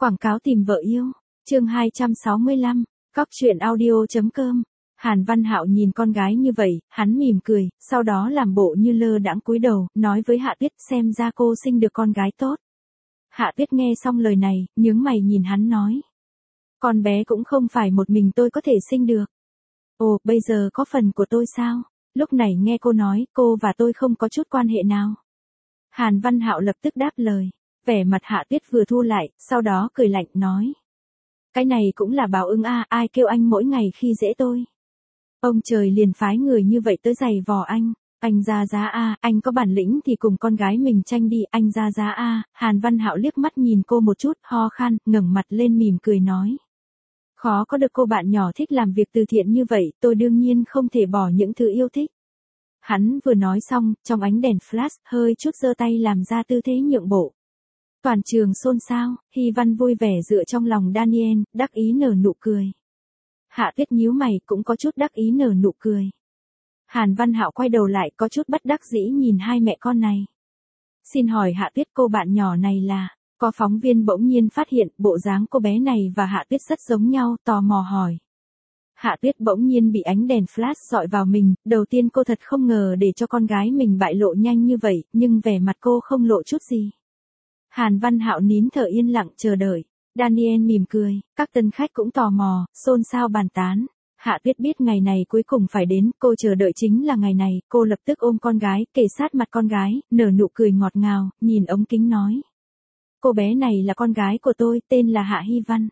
Quảng cáo tìm vợ yêu. Chương 265. Cóc truyện audio.com. Hàn Văn Hạo nhìn con gái như vậy, hắn mỉm cười, sau đó làm bộ như lơ đãng cúi đầu, nói với Hạ Tuyết xem ra cô sinh được con gái tốt. Hạ Tuyết nghe xong lời này, nhướng mày nhìn hắn nói. Con bé cũng không phải một mình tôi có thể sinh được. Ồ, bây giờ có phần của tôi sao? Lúc này nghe cô nói, cô và tôi không có chút quan hệ nào. Hàn Văn Hạo lập tức đáp lời. Vẻ mặt Hạ Tuyết vừa thu lại, sau đó cười lạnh nói. Cái này cũng là báo ứng a, ai kêu anh mỗi ngày khi dễ tôi. Ông trời liền phái người như vậy tới giày vò anh ra giá a, anh có bản lĩnh thì cùng con gái mình tranh đi, anh ra giá a. Hàn Văn Hạo liếc mắt nhìn cô một chút, ho khan, ngẩng mặt lên mỉm cười nói. Khó có được cô bạn nhỏ thích làm việc từ thiện như vậy, tôi đương nhiên không thể bỏ những thứ yêu thích. Hắn vừa nói xong, trong ánh đèn flash, hơi chút giơ tay làm ra tư thế nhượng bộ. Toàn trường xôn xao, Hy Văn vui vẻ dựa trong lòng Daniel, đắc ý nở nụ cười. Hạ Tuyết nhíu mày cũng có chút đắc ý nở nụ cười. Hàn Văn Hạo quay đầu lại có chút bất đắc dĩ nhìn hai mẹ con này. Xin hỏi Hạ Tuyết cô bạn nhỏ này là, có phóng viên bỗng nhiên phát hiện bộ dáng cô bé này và Hạ Tuyết rất giống nhau, tò mò hỏi. Hạ Tuyết bỗng nhiên bị ánh đèn flash dọi vào mình, đầu tiên cô thật không ngờ để cho con gái mình bại lộ nhanh như vậy, nhưng vẻ mặt cô không lộ chút gì. Hàn Văn Hạo nín thở yên lặng chờ đợi. Daniel mỉm cười, các tân khách cũng tò mò, xôn xao bàn tán. Hạ Tuyết biết ngày này cuối cùng phải đến, cô chờ đợi chính là ngày này, cô lập tức ôm con gái, kề sát mặt con gái, nở nụ cười ngọt ngào, nhìn ống kính nói. Cô bé này là con gái của tôi, tên là Hạ Hy Văn.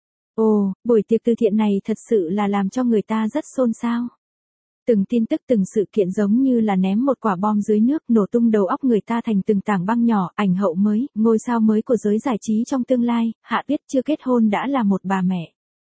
Ồ, buổi tiệc từ thiện này thật sự là làm cho người ta rất xôn xao. Từng tin tức từng sự kiện giống như là ném một quả bom dưới nước, nổ tung đầu óc người ta thành từng tảng băng nhỏ, ảnh hậu mới, ngôi sao mới của giới giải trí trong tương lai, Hạ Tuyết chưa kết hôn đã là một bà mẹ.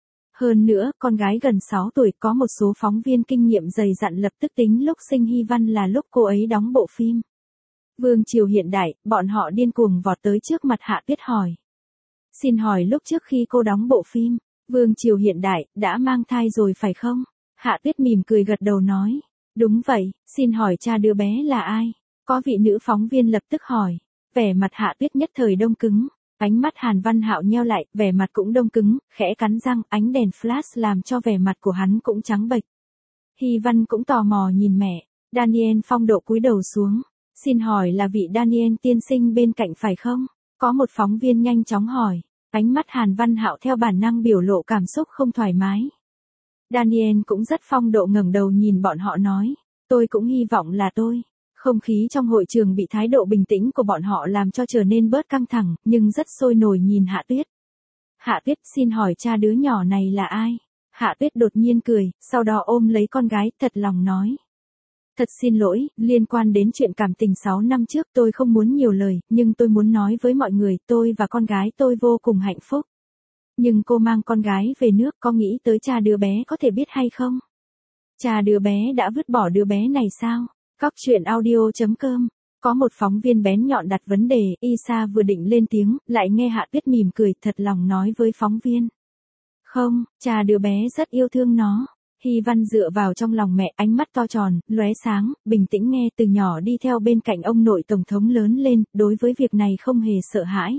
Hơn nữa, con gái gần 6 tuổi, có một số phóng viên kinh nghiệm dày dặn lập tức tính lúc sinh Hy Văn là lúc cô ấy đóng bộ phim Vương Triều Hiện Đại, bọn họ điên cuồng vọt tới trước mặt Hạ Tuyết hỏi. Xin hỏi lúc trước khi cô đóng bộ phim Vương Triều Hiện Đại, đã mang thai rồi phải không? Hạ Tuyết mỉm cười gật đầu nói. Đúng vậy, xin hỏi cha đứa bé là ai? Có vị nữ phóng viên lập tức hỏi. Vẻ mặt Hạ Tuyết nhất thời đông cứng. Ánh mắt Hàn Văn Hạo nheo lại, vẻ mặt cũng đông cứng, khẽ cắn răng, ánh đèn flash làm cho vẻ mặt của hắn cũng trắng bệch. Hy Văn cũng tò mò nhìn mẹ. Daniel phong độ cúi đầu xuống. Xin hỏi là vị Daniel tiên sinh bên cạnh phải không? Có một phóng viên nhanh chóng hỏi. Ánh mắt Hàn Văn Hạo theo bản năng biểu lộ cảm xúc không thoải mái. Daniel cũng rất phong độ ngẩng đầu nhìn bọn họ nói. Tôi cũng hy vọng là tôi. Không khí trong hội trường bị thái độ bình tĩnh của bọn họ làm cho trở nên bớt căng thẳng, nhưng rất sôi nổi nhìn Hạ Tuyết. Hạ Tuyết xin hỏi cha đứa nhỏ này là ai? Hạ Tuyết đột nhiên cười, sau đó ôm lấy con gái, thật lòng nói. Thật xin lỗi, liên quan đến chuyện cảm tình 6 năm trước tôi không muốn nhiều lời, nhưng tôi muốn nói với mọi người, tôi và con gái tôi vô cùng hạnh phúc. Nhưng cô mang con gái về nước, có nghĩ tới cha đứa bé có thể biết hay không? Cha đứa bé đã vứt bỏ đứa bé này sao? Cóc truyện audio.com. Có một phóng viên bén nhọn đặt vấn đề, Isa vừa định lên tiếng, lại nghe Hạ Tuyết mỉm cười, thật lòng nói với phóng viên. Không, cha đứa bé rất yêu thương nó. Hy Văn dựa vào trong lòng mẹ, ánh mắt to tròn, lóe sáng, bình tĩnh nghe, từ nhỏ đi theo bên cạnh ông nội tổng thống lớn lên, đối với việc này không hề sợ hãi.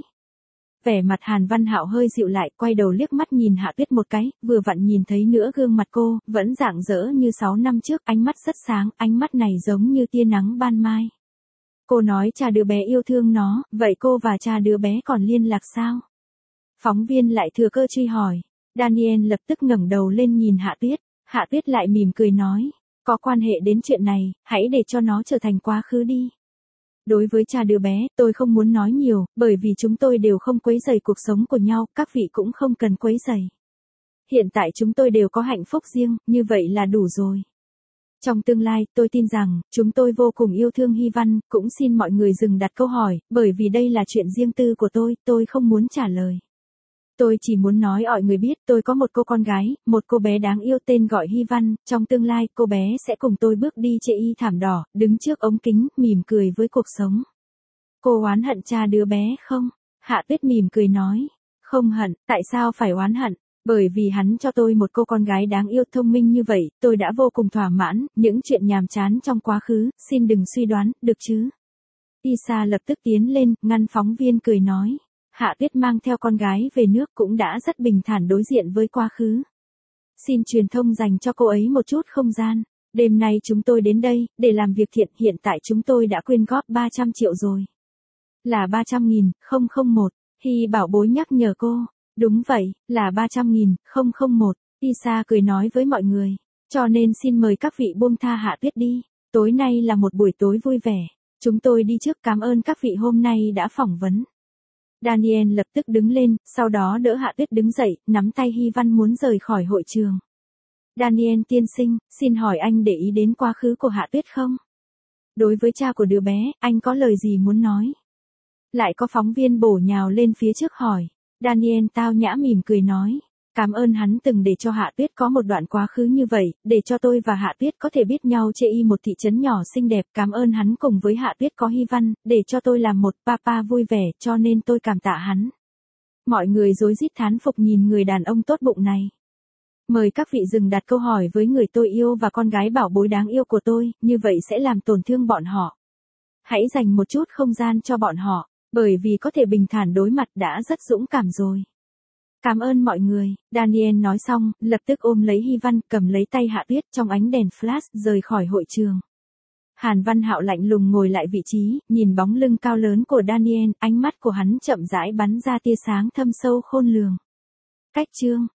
Vẻ mặt Hàn Văn Hạo hơi dịu lại, quay đầu liếc mắt nhìn Hạ Tuyết một cái, vừa vặn nhìn thấy nữa gương mặt cô, vẫn rạng rỡ như 6 năm trước, ánh mắt rất sáng, ánh mắt này giống như tia nắng ban mai. Cô nói cha đứa bé yêu thương nó, vậy cô và cha đứa bé còn liên lạc sao? Phóng viên lại thừa cơ truy hỏi. Daniel lập tức ngẩng đầu lên nhìn Hạ Tuyết. Hạ Tuyết lại mỉm cười nói. Có quan hệ đến chuyện này, hãy để cho nó trở thành quá khứ đi. Đối với cha đứa bé, tôi không muốn nói nhiều, bởi vì chúng tôi đều không quấy rầy cuộc sống của nhau, các vị cũng không cần quấy rầy. Hiện tại chúng tôi đều có hạnh phúc riêng, như vậy là đủ rồi. Trong tương lai, tôi tin rằng, chúng tôi vô cùng yêu thương Hy Văn, cũng xin mọi người dừng đặt câu hỏi, bởi vì đây là chuyện riêng tư của tôi không muốn trả lời. Tôi chỉ muốn nói mọi người biết tôi có một cô con gái, một cô bé đáng yêu tên gọi Hy Văn, trong tương lai cô bé sẽ cùng tôi bước đi trên y thảm đỏ, đứng trước ống kính, mỉm cười với cuộc sống. Cô oán hận cha đứa bé không? Hạ Tuyết mỉm cười nói. Không hận, tại sao phải oán hận? Bởi vì hắn cho tôi một cô con gái đáng yêu thông minh như vậy, tôi đã vô cùng thỏa mãn, những chuyện nhàm chán trong quá khứ, xin đừng suy đoán, được chứ? Isa lập tức tiến lên, ngăn phóng viên cười nói. Hạ Tuyết mang theo con gái về nước cũng đã rất bình thản đối diện với quá khứ. Xin truyền thông dành cho cô ấy một chút không gian. Đêm nay chúng tôi đến đây, để làm việc thiện, hiện tại chúng tôi đã quyên góp 300 triệu rồi. Là 300.000, 001, Hy bảo bối nhắc nhở cô. Đúng vậy, là 300.000, 001, Isa cười nói với mọi người. Cho nên xin mời các vị buông tha Hạ Tuyết đi. Tối nay là một buổi tối vui vẻ. Chúng tôi đi trước, cảm ơn các vị hôm nay đã phỏng vấn. Daniel lập tức đứng lên, sau đó đỡ Hạ Tuyết đứng dậy, nắm tay Hy Văn muốn rời khỏi hội trường. Daniel tiên sinh, xin hỏi anh để ý đến quá khứ của Hạ Tuyết không? Đối với cha của đứa bé, anh có lời gì muốn nói? Lại có phóng viên bổ nhào lên phía trước hỏi. Daniel tao nhã mỉm cười nói. Cảm ơn hắn từng để cho Hạ Tuyết có một đoạn quá khứ như vậy, để cho tôi và Hạ Tuyết có thể biết nhau trên một thị trấn nhỏ xinh đẹp. Cảm ơn hắn cùng với Hạ Tuyết có Hy Văn, để cho tôi làm một papa vui vẻ, cho nên tôi cảm tạ hắn. Mọi người rối rít thán phục nhìn người đàn ông tốt bụng này. Mời các vị dừng đặt câu hỏi với người tôi yêu và con gái bảo bối đáng yêu của tôi, như vậy sẽ làm tổn thương bọn họ. Hãy dành một chút không gian cho bọn họ, bởi vì có thể bình thản đối mặt đã rất dũng cảm rồi. Cảm ơn mọi người, Daniel nói xong, lập tức ôm lấy Hy Văn, cầm lấy tay Hạ Tuyết trong ánh đèn flash rời khỏi hội trường. Hàn Văn Hạo lạnh lùng ngồi lại vị trí, nhìn bóng lưng cao lớn của Daniel, ánh mắt của hắn chậm rãi bắn ra tia sáng thâm sâu khôn lường. Cách chương